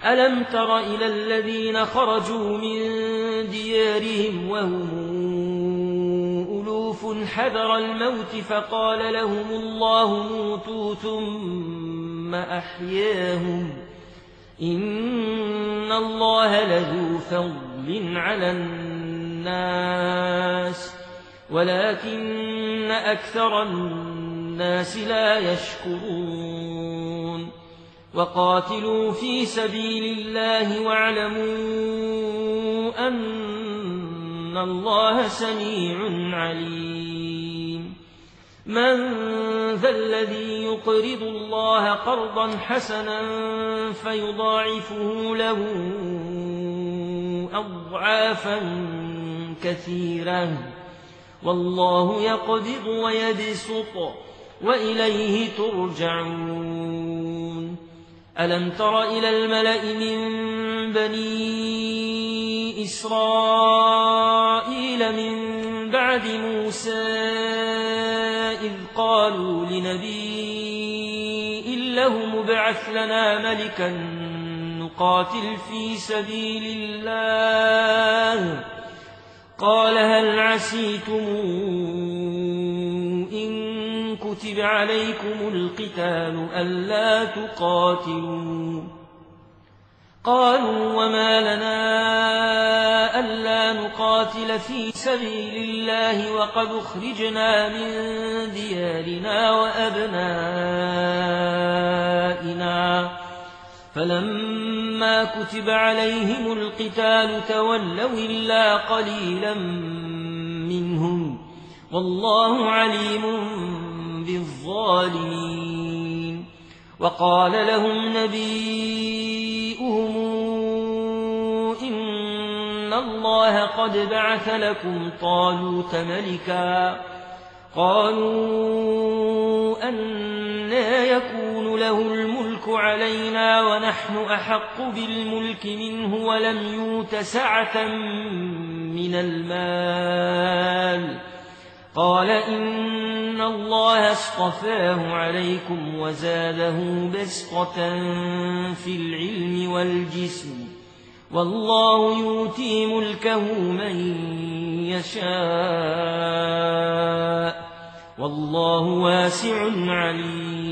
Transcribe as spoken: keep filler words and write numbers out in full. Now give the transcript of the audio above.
ألم تر إلى الذين خرجوا من ديارهم وهم ألوف حذر الموت فقال لهم الله موتوا ثم أحياهم إن الله لذو فضل على الناس ولكن أكثر الناس لا يشكرون وقاتلوا في سبيل الله واعلموا أن الله سميع عليم من ذا الذي يقرض الله قرضا حسنا فيضاعفه له أضعافا كثيرة والله يقبض ويبسط وإليه ترجعون ألم تر إلى الملأ من بني إسرائيل من بعد موسى إذ قالوا لنبي له مبعث لنا ملكا نقاتل في سبيل الله قال هل عسيتم إن كتب عليكم القتال ألا تقاتلوا قالوا وما لنا ألا نقاتل في سبيل الله وقد أخرجنا من ديارنا وأبنائنا فلما كتب عليهم القتال تولوا إلا قليلا منهم والله عليم بالظالمين وقال لهم نبيئهم إن الله قد بعث لكم طالوت ملكا قالوا أنى يكون له الملك علينا ونحن أحق بالملك منه ولم يؤت سعة من المال قال إن الله اصطفاه عليكم وزاده بسطة في العلم والجسم والله يؤتي ملكه من يشاء والله واسع عليم